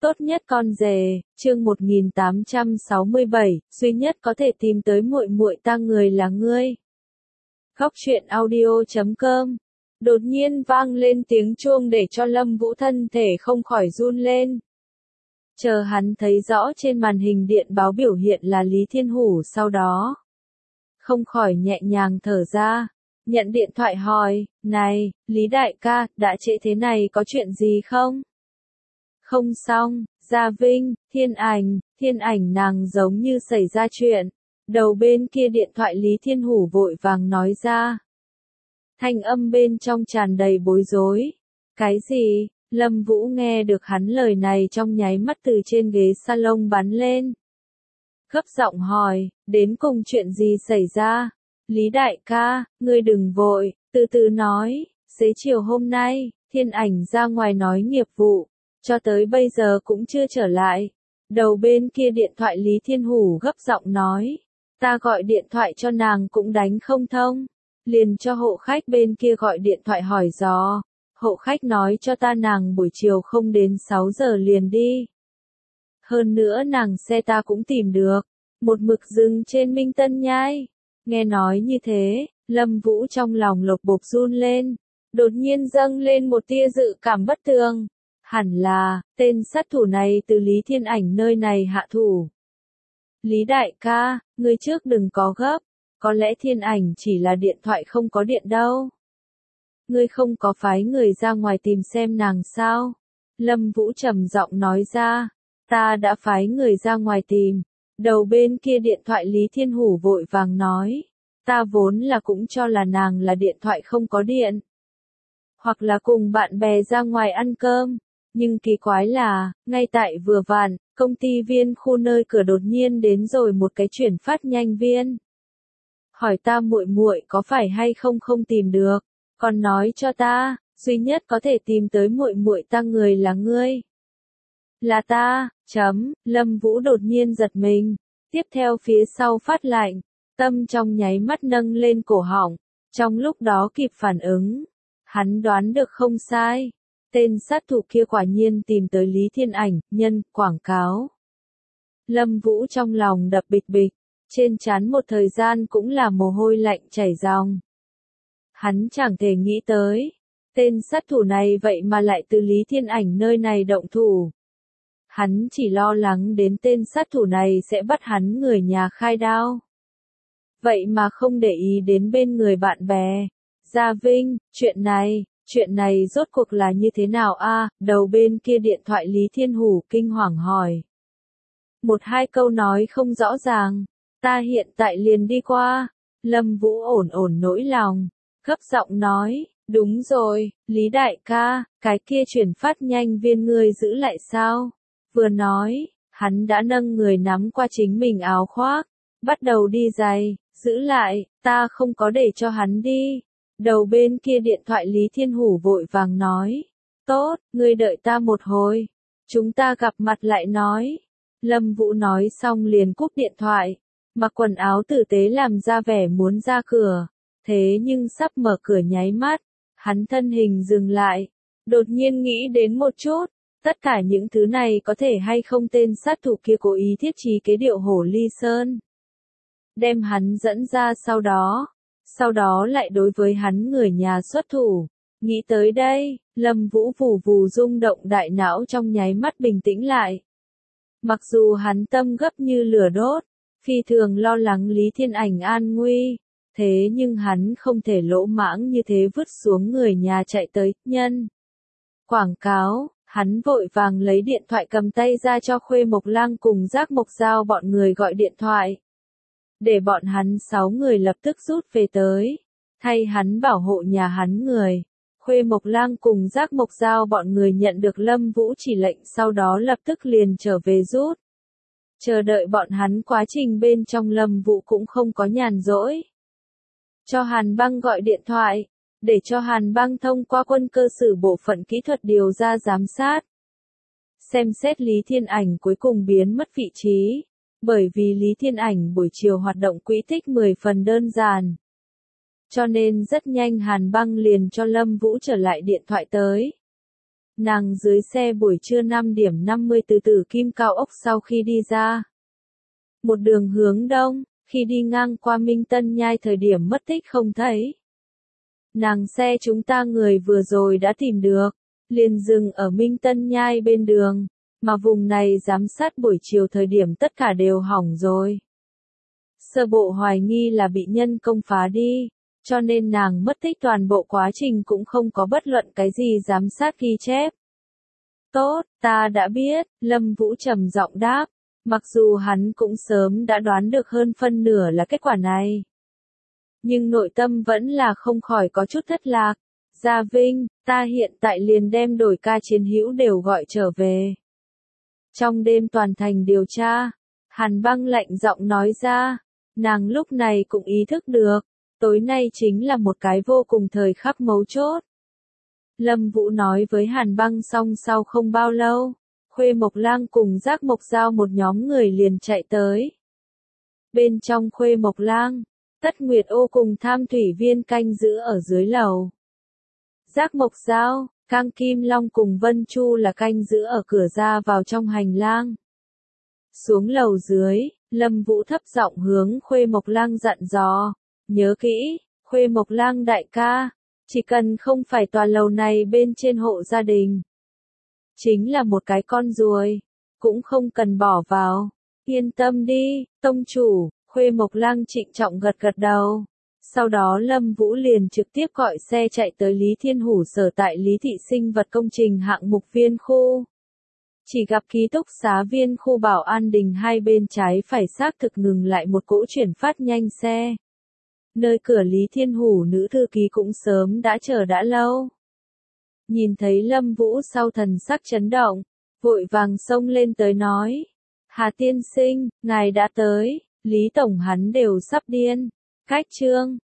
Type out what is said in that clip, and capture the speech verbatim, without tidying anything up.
Tốt nhất con rể, chương một nghìn tám trăm sáu mươi bảy, duy nhất có thể tìm tới muội muội ta người là ngươi. Góc truyện audio chấm com. Đột nhiên vang lên tiếng chuông để cho Lâm Vũ thân thể không khỏi run lên. Chờ hắn thấy rõ trên màn hình điện báo biểu hiện là Lý Thiên Hủ sau đó. Không khỏi nhẹ nhàng thở ra. Nhận điện thoại hỏi, này, Lý đại ca, đã trễ thế này có chuyện gì không? Không xong, Gia Vinh, Thiên Ảnh, Thiên Ảnh nàng giống như xảy ra chuyện. Đầu bên kia điện thoại Lý Thiên Hủ vội vàng nói ra. Thanh âm bên trong tràn đầy bối rối. Cái gì? Lâm Vũ nghe được hắn lời này trong nháy mắt từ trên ghế salon bắn lên. Gấp giọng hỏi, đến cùng chuyện gì xảy ra? Lý đại ca, ngươi đừng vội, từ từ nói, xế chiều hôm nay, Thiên Ảnh ra ngoài nói nghiệp vụ, cho tới bây giờ cũng chưa trở lại. Đầu bên kia điện thoại Lý Thiên Hủ gấp giọng nói, ta gọi điện thoại cho nàng cũng đánh không thông, liền cho hộ khách bên kia gọi điện thoại hỏi dò, hộ khách nói cho ta nàng buổi chiều không đến sáu giờ liền đi. Hơn nữa nàng xe ta cũng tìm được, một mực dừng trên Minh Tân Nhai. Nghe nói như thế, Lâm Vũ trong lòng lộc bộp run lên, đột nhiên dâng lên một tia dự cảm bất tường. Hẳn là, tên sát thủ này từ Lý Thiên Ảnh nơi này hạ thủ. Lý đại ca, ngươi trước đừng có gấp, có lẽ Thiên Ảnh chỉ là điện thoại không có điện đâu. Ngươi không có phái người ra ngoài tìm xem nàng sao? Lâm Vũ trầm giọng nói ra, ta đã phái người ra ngoài tìm. Đầu bên kia điện thoại Lý Thiên Hủ vội vàng nói, ta vốn là cũng cho là nàng là điện thoại không có điện. Hoặc là cùng bạn bè ra ngoài ăn cơm, nhưng kỳ quái là, ngay tại vừa vặn, công ty viên khu nơi cửa đột nhiên đến rồi một cái chuyển phát nhanh viên. Hỏi ta muội muội có phải hay không không tìm được, còn nói cho ta, duy nhất có thể tìm tới muội muội ta người là ngươi. Là ta, chấm, Lâm Vũ đột nhiên giật mình, tiếp theo phía sau phát lạnh, tâm trong nháy mắt nâng lên cổ họng, trong lúc đó kịp phản ứng, hắn đoán được không sai, tên sát thủ kia quả nhiên tìm tới Lý Thiên Ảnh, nhân, quảng cáo. Lâm Vũ trong lòng đập bịch bịch, trên trán một thời gian cũng là mồ hôi lạnh chảy ròng. Hắn chẳng thể nghĩ tới, tên sát thủ này vậy mà lại từ Lý Thiên Ảnh nơi này động thủ. Hắn chỉ lo lắng đến tên sát thủ này sẽ bắt hắn người nhà khai đao. Vậy mà không để ý đến bên người bạn bè. Gia Vinh, chuyện này, chuyện này rốt cuộc là như thế nào a? Đầu bên kia điện thoại Lý Thiên Hủ kinh hoàng hỏi. Một hai câu nói không rõ ràng, ta hiện tại liền đi qua. Lâm Vũ ổn ổn nỗi lòng, gấp giọng nói, đúng rồi, Lý đại ca, cái kia chuyển phát nhanh viên ngươi giữ lại sao? Vừa nói, hắn đã nâng người nắm qua chính mình áo khoác, bắt đầu đi giày, giữ lại, ta không có để cho hắn đi. Đầu bên kia điện thoại Lý Thiên Hủ vội vàng nói, tốt, ngươi đợi ta một hồi, chúng ta gặp mặt lại nói. Lâm Vũ nói xong liền cúp điện thoại, mặc quần áo tử tế làm ra vẻ muốn ra cửa, thế nhưng sắp mở cửa nháy mắt, hắn thân hình dừng lại, đột nhiên nghĩ đến một chút. Tất cả những thứ này có thể hay không tên sát thủ kia cố ý thiết trí kế điệu hổ ly sơn. Đem hắn dẫn ra sau đó, sau đó lại đối với hắn người nhà xuất thủ. Nghĩ tới đây, Lâm Vũ vù vù rung động đại não trong nháy mắt bình tĩnh lại. Mặc dù hắn tâm gấp như lửa đốt, phi thường lo lắng Lý Thiên Ảnh an nguy, thế nhưng hắn không thể lỗ mãng như thế vứt xuống người nhà chạy tới, nhân. Quảng cáo. Hắn vội vàng lấy điện thoại cầm tay ra cho Khuê Mộc Lang cùng Giác Mộc Giao bọn người gọi điện thoại. Để bọn hắn sáu người lập tức rút về tới. Thay hắn bảo hộ nhà hắn người. Khuê Mộc Lang cùng Giác Mộc Giao bọn người nhận được Lâm Vũ chỉ lệnh sau đó lập tức liền trở về rút. Chờ đợi bọn hắn quá trình bên trong Lâm Vũ cũng không có nhàn rỗi. Cho Hàn Băng gọi điện thoại. Để cho Hàn Băng thông qua quân cơ sử bộ phận kỹ thuật điều ra giám sát. Xem xét Lý Thiên Ảnh cuối cùng biến mất vị trí, bởi vì Lý Thiên Ảnh buổi chiều hoạt động quỹ tích mười phần đơn giản. Cho nên rất nhanh Hàn Băng liền cho Lâm Vũ trở lại điện thoại tới. Nàng dưới xe buổi trưa năm điểm năm mươi từ Tử Kim cao ốc sau khi đi ra. Một đường hướng đông, khi đi ngang qua Minh Tân Nhai thời điểm mất tích không thấy. Nàng xe chúng ta người vừa rồi đã tìm được, liền dừng ở Minh Tân Nhai bên đường, mà vùng này giám sát buổi chiều thời điểm tất cả đều hỏng rồi. Sơ bộ hoài nghi là bị nhân công phá đi, cho nên nàng mất tích toàn bộ quá trình cũng không có bất luận cái gì giám sát ghi chép. Tốt, ta đã biết, Lâm Vũ trầm giọng đáp, mặc dù hắn cũng sớm đã đoán được hơn phân nửa là kết quả này. Nhưng nội tâm vẫn là không khỏi có chút thất lạc. Gia Vinh, ta hiện tại liền đem đổi ca chiến hữu đều gọi trở về. Trong đêm toàn thành điều tra, Hàn Băng lạnh giọng nói ra, nàng lúc này cũng ý thức được, tối nay chính là một cái vô cùng thời khắc mấu chốt. Lâm Vũ nói với Hàn Băng xong sau không bao lâu, Khuê Mộc Lang cùng Giác Mộc Giao một nhóm người liền chạy tới. Bên trong Khuê Mộc Lang, Tất Nguyệt Ô cùng Tham Thủy Viên canh giữ ở dưới lầu. Giác Mộc Giao, Cang Kim Long cùng Vân Chu là canh giữ ở cửa ra vào trong hành lang. Xuống lầu dưới, Lâm Vũ thấp giọng hướng Khuê Mộc Lang dặn dò, nhớ kỹ, Khuê Mộc Lang đại ca, chỉ cần không phải tòa lầu này bên trên hộ gia đình. Chính là một cái con ruồi, cũng không cần bỏ vào. Yên tâm đi, tông chủ, Khuê Mộc Lang trịnh trọng gật gật đầu. Sau đó Lâm Vũ liền trực tiếp gọi xe chạy tới Lý Thiên Hủ sở tại Lý Thị sinh vật công trình hạng mục viên khu. Chỉ gặp ký túc xá viên khu Bảo An Đình hai bên trái phải xác thực ngừng lại một cỗ chuyển phát nhanh xe. Nơi cửa Lý Thiên Hủ nữ thư ký cũng sớm đã chờ đã lâu. Nhìn thấy Lâm Vũ sau thần sắc chấn động, vội vàng xông lên tới nói. Hà tiên sinh, ngài đã tới, Lý Tổng hắn đều sắp điên. Cách chương,